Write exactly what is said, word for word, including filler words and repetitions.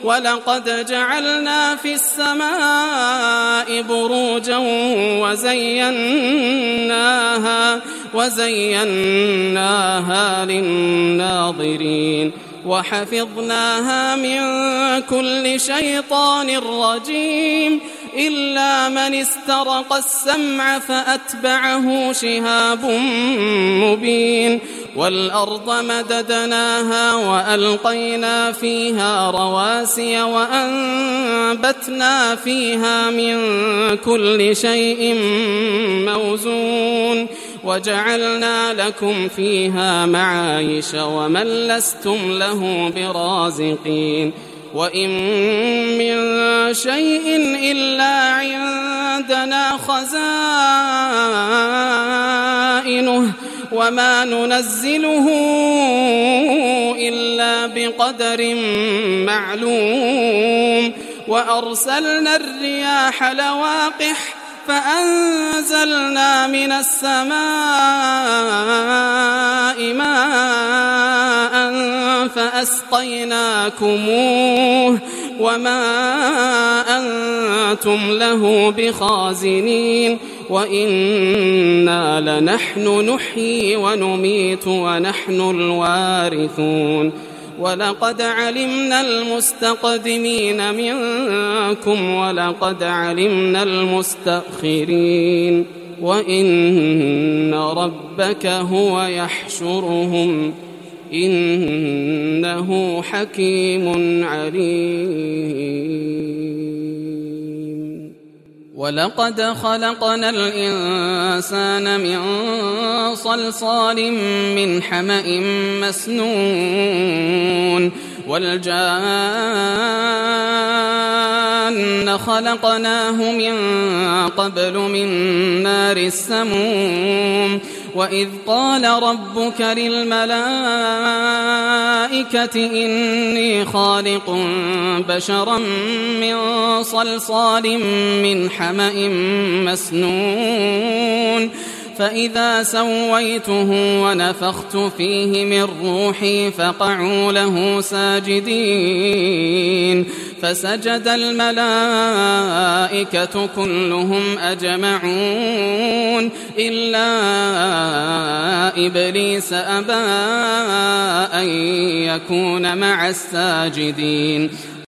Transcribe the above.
ولقد جعلنا في السماء بروجا وزيناها, وزيناها للناظرين وحفظناها من كل شيطان رجيم إلا من استرق السمع فأتبعه شهاب مبين والأرض مددناها وألقينا فيها رواسي وأنبتنا فيها من كل شيء موزون وجعلنا لكم فيها معايش ومن لستم له برازقين وإن من شيء إلا عندنا خزائنه وما ننزله إلا بقدر معلوم وأرسلنا الرياح لواقح فأنزلنا من السماء ماء فأسقيناكموه وما أنتم له بخازنين وإنا لنحن نحيي ونميت ونحن الوارثون ولقد علمنا المستقدمين منكم ولقد علمنا المستأخرين وإن ربك هو يحشرهم إنه حكيم عليم ولقد خلقنا الإنسان من صلصال من حمأ مسنون والجان خلقناه من قبل من نار السموم وإذ قال ربك للملائكة إني خالق بشرا من صلصال من حمأ مسنون فإذا سويته ونفخت فيه من روحي فقعوا له ساجدين فسجد الملائكة كلهم أجمعون إلا إبليس أبى أن يكون مع الساجدين